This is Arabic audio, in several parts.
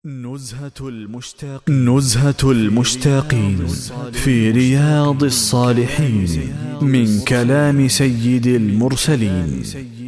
نزهة المشتاقين في رياض الصالحين من كلام سيد المرسلين.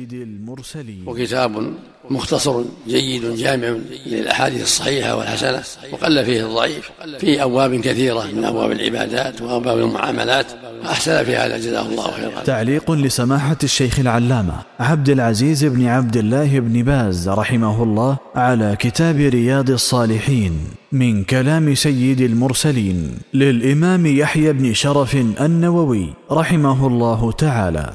وكتاب مختصر جيد جامع للأحاديث الصحيحة والحسنة، وقل فيه الضعيف، في أبواب كثيرة من أبواب العبادات وأبواب المعاملات، أحسن في هذا جزاه الله خيرا. تعليق لسماحة الشيخ العلامة عبد العزيز بن عبد الله بن باز رحمه الله على كتاب رياض الصالحين من كلام سيد المرسلين للإمام يحيى بن شرف النووي رحمه الله تعالى.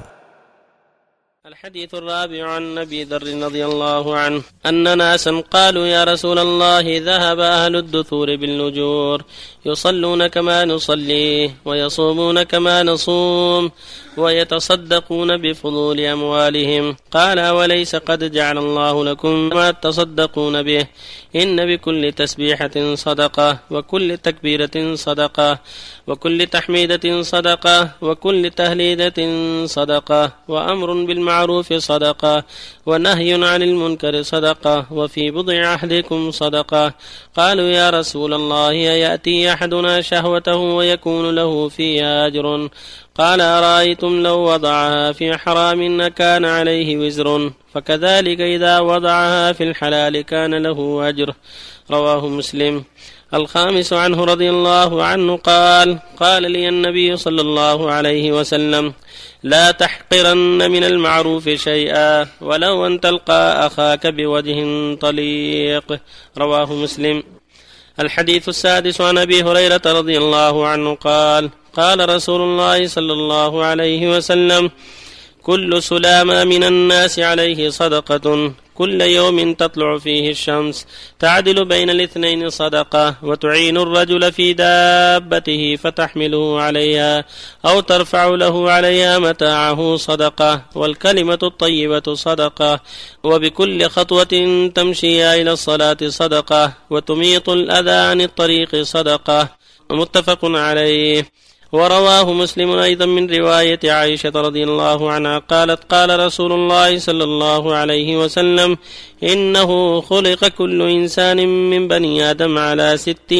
الحديث الرابع عن أبي ذر رضي الله عنه أن ناسا قالوا يا رسول الله ذهب أهل الدثور بالنجور يصلون كما نصلي ويصومون كما نصوم ويتصدقون بفضول أموالهم، قال وليس قد جعل الله لكم ما تصدقون به، إن بكل تسبيحة صدقة وكل تكبيرة صدقة وكل تحميدة صدقة وكل تهليدة صدقة وأمر بالمعروف صدقة ونهي عن المنكر صدقة وفي بضع أحدكم صدقة. قالوا يا رسول الله يأتي أحدنا شهوته ويكون له فيها أجر؟ قال أرأيتم لو وضعها في حرام كان عليه وزر، فكذلك إذا وضعها في الحلال كان له أجر. رواه مسلم. الخامس عنه رضي الله عنه قال لي النبي صلى الله عليه وسلم لا تحقرن من المعروف شيئا ولو أن تلقى أخاك بوجه طليق. رواه مسلم. الحديث السادس عن أبي هريرة رضي الله عنه قال رسول الله صلى الله عليه وسلم كل سلام من الناس عليه صدقة كل يوم تطلع فيه الشمس تعدل بين الاثنين صدقة، وتعين الرجل في دابته فتحمله عليها أو ترفع له عليها متاعه صدقة، والكلمة الطيبة صدقة، وبكل خطوة تمشي إلى الصلاة صدقة، وتميط الأذى عن الطريق صدقة. متفق عليه. ورواه مسلم أيضا من رواية عائشة رضي الله عنها قالت قال رسول الله صلى الله عليه وسلم إنه خلق كل إنسان من بني آدم على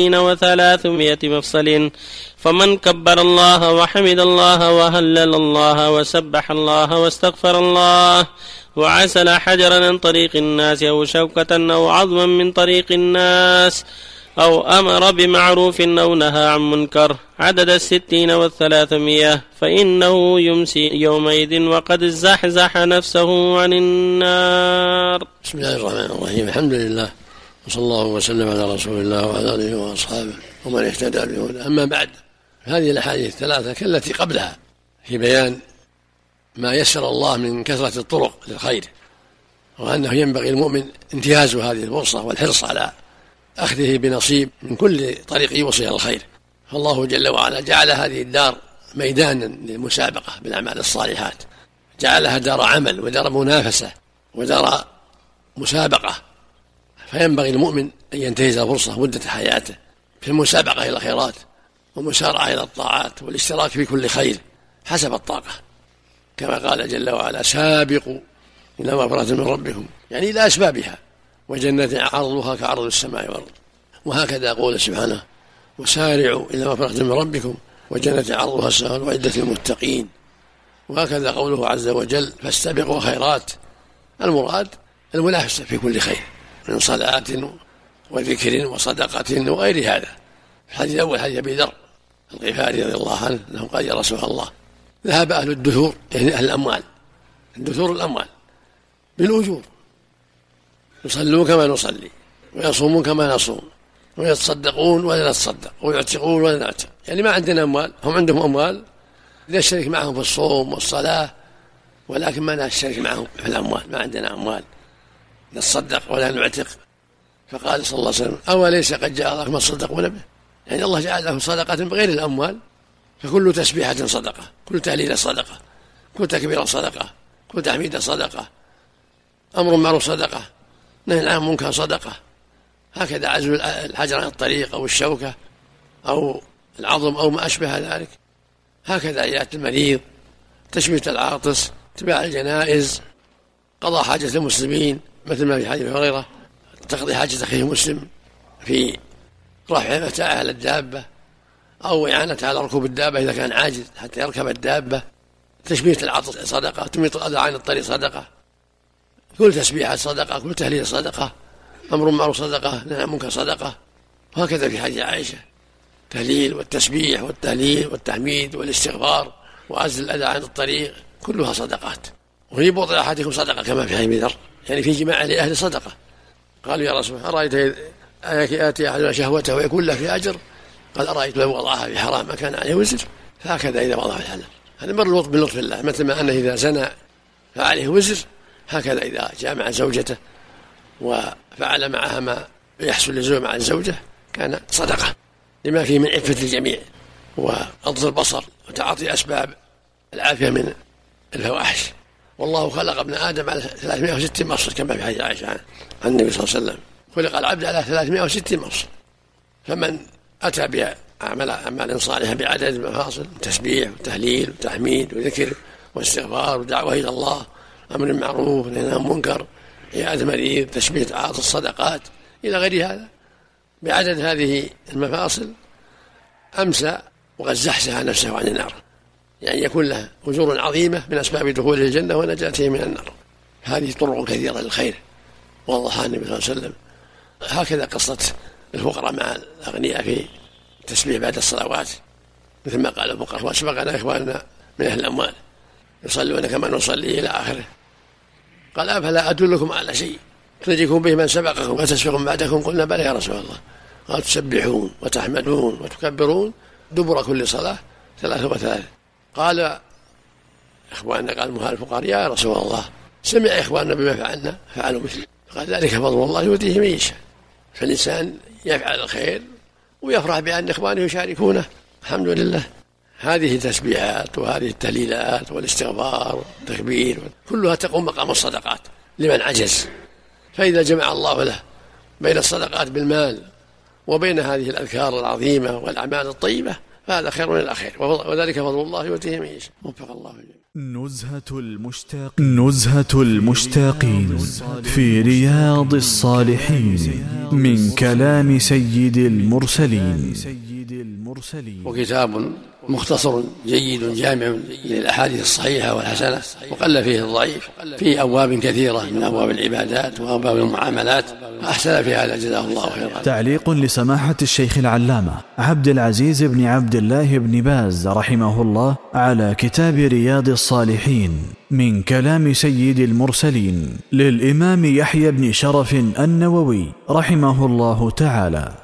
60 و300 مفصل، فمن كبر الله وحمد الله وهلل الله وسبح الله واستغفر الله وعسل حجرا عن طريق الناس أو شوكة أو عظما من طريق الناس أو أمر بمعروف أو نهى عن منكر عدد 60 و300 فإنه يمسي يومئذ وقد زحزح نفسه عن النار. بسم الله الرحمن الرحيم. الحمد لله وصلى الله وسلم على رسول الله وعلى آله وأصحابه ومن اهتدى بهداه. أما بعد، هذه الأحاديث الثلاثة كالتي قبلها في بيان ما يسر الله من كثرة الطرق للخير، وأنه ينبغي المؤمن انتهاز هذه الفرصة والحرص على أخذه بنصيب من كل طريق يوصل الخير. فالله جل وعلا جعل هذه الدار ميدانا للمسابقة بالأعمال الصالحات، جعلها دار عمل ودار منافسة ودار مسابقة، فينبغي المؤمن أن ينتهز الفرصة مدة حياته في المسابقة إلى الخيرات والمسارعة إلى الطاعات والاشتراك في كل خير حسب الطاقة، كما قال جل وعلا سابقوا إلى مغفرة من ربكم، يعني إلى أسبابها، وجنة عرضها كعرض السماء والأرض. وهكذا قول سبحانه وسارعوا إلى مغفرة من ربكم وجنة عرضها السماء وعدة المتقين. وهكذا قوله عز وجل فاستبقوا خيرات، المراد المنافسة في كل خير من صلاة وذكر وصدقة وغير هذا. الحديث الأول حديث أبي ذر الغفاري رضي الله عنه أنه قال يا رسول الله ذهب أهل الدثور، يعني أهل الأموال، الدثور الأموال بالأجور، يصلون كما نصلي ويصومون كما نصوم ويتصدقون ولا نتصدق ويعتقون ولا نعتق، يعني ما عندنا أموال، هم عندهم أموال نشترك معهم في الصوم والصلاة، ولكن ما نشترك معهم في الأموال، ما عندنا أموال نتصدق ولا نعتق. فقال صلى الله عليه وسلم أوليس قد جاء الله ما تصدقون به، يعني الله جعل لهم صدقة بغير الأموال، فكل تسبيحة صدقة، كل تهليل صدقة، كل تكبير صدقة، كل تحميد صدقة، أمر معروف صدقة، نهي عن منكر صدقة. هكذا عزل الحجر عن الطريق أو الشوكة أو العظم أو ما أشبه ذلك، هكذا عيادة المريض، تشميت العاطس، اتباع الجنائز، قضاء حاجة المسلمين مثل ما في حديث هريرة تقضي حاجة أخيه مسلم في رفع متاعه على الدابة أو إعانته على ركوب الدابة إذا كان عاجز حتى يركب الدابة. تشميت العطس صدقة، تميط الأذى عن الطريق صدقة، كل تسبيحة صدقة، كل تهليل صدقة، أمر معروف صدقة، نهي عن منكر صدقة. وهكذا في حديث عائشة التهليل والتسبيح والتهليل والتحميد والاستغفار وعزل الأذى عن الطريق كلها صدقات. وفي بطن أحدكم صدقة كما في حديث ذر، يعني في جماع لأهل صدقة. قالوا يا رسول الله أرأيت آتي أحدنا شهوته ويكون له في أجر؟ قال أرأيت لو وضعها في حرام ما كان عليه وزر. فهكذا إذا وضعها في حلال. هذا مر الوضع من لطف الله، مثل ما أنه إذا زنى فعليه وزر، هكذا إذا جامع زوجته وفعل معها ما يحصل للزوج مع الزوجة كان صدقة، لما فيه من عفة الجميع وغض البصر وتعاطي أسباب العافية من الفواحش. والله خلق ابن آدم على 360 مفصل كما في حديث عائشة عن النبي صلى الله عليه وسلم، خلق العبد على 360 مفصل. فمن أتى بأعمال صالحة بعدد المفاصل، تسبيح وتهليل وتحميد وذكر واستغفار ودعوة إلى الله، أمر معروف ونهي عن منكر، عيادة مريض، تشبيه عاطس، الصدقات إلى غير هذا، بعدد هذه المفاصل أمسى وقد زحزح نفسه عن النار، يعني يكون له أجور عظيمة من أسباب دخوله الجنة ونجاته من النار. هذه طرق كثيرة للخير وضحها النبي صلى الله عليه وسلم. هكذا قصة الفقراء مع الأغنياء في التسبيح بعد الصلوات، مثل ما قال الفقراء وسبقنا إخواننا من أهل الأموال يصلون كما نصلي إلى آخره. قال أفلا أدلكم على شيء تنجيكم به من سبقكم وتسبقون بعدكم؟ قلنا بلى يا رسول الله. قال تسبحون وتحمدون وتكبرون دبر كل صلاة 3 و3. قال إخواننا قال الفقراء يا رسول الله سمع إخواننا بما فعلنا فعلوا مثل. قال ذلك فضل الله يؤتيه من يشاء. فالإنسان يفعل الخير ويفرح بأن إخوانه يشاركونه. الحمد لله. هذه التسبيحات وهذه التهليلات والاستغفار والتكبير كلها تقوم مقام الصدقات لمن عجز. فإذا جمع الله له بين الصدقات بالمال وبين هذه الأذكار العظيمة والأعمال الطيبة فهذا خير من الأخير، وذلك فضل الله يؤتيه من يشاء. وفق الله جميعا. نزهة المشتاقين في رياض الصالحين من كلام سيد المرسلين. وكتاب مختصر جيد جامع للأحاديث الصحيحة والحسنة، وقل فيه الضعيف، في أبواب كثيرة من أبواب العبادات وأبواب المعاملات، أحسن في هذا جزاه الله خيرا. تعليق لسماحة الشيخ العلامة عبد العزيز بن عبد الله بن باز رحمه الله على كتاب رياض الصالحين من كلام سيد المرسلين للإمام يحيى بن شرف النووي رحمه الله تعالى.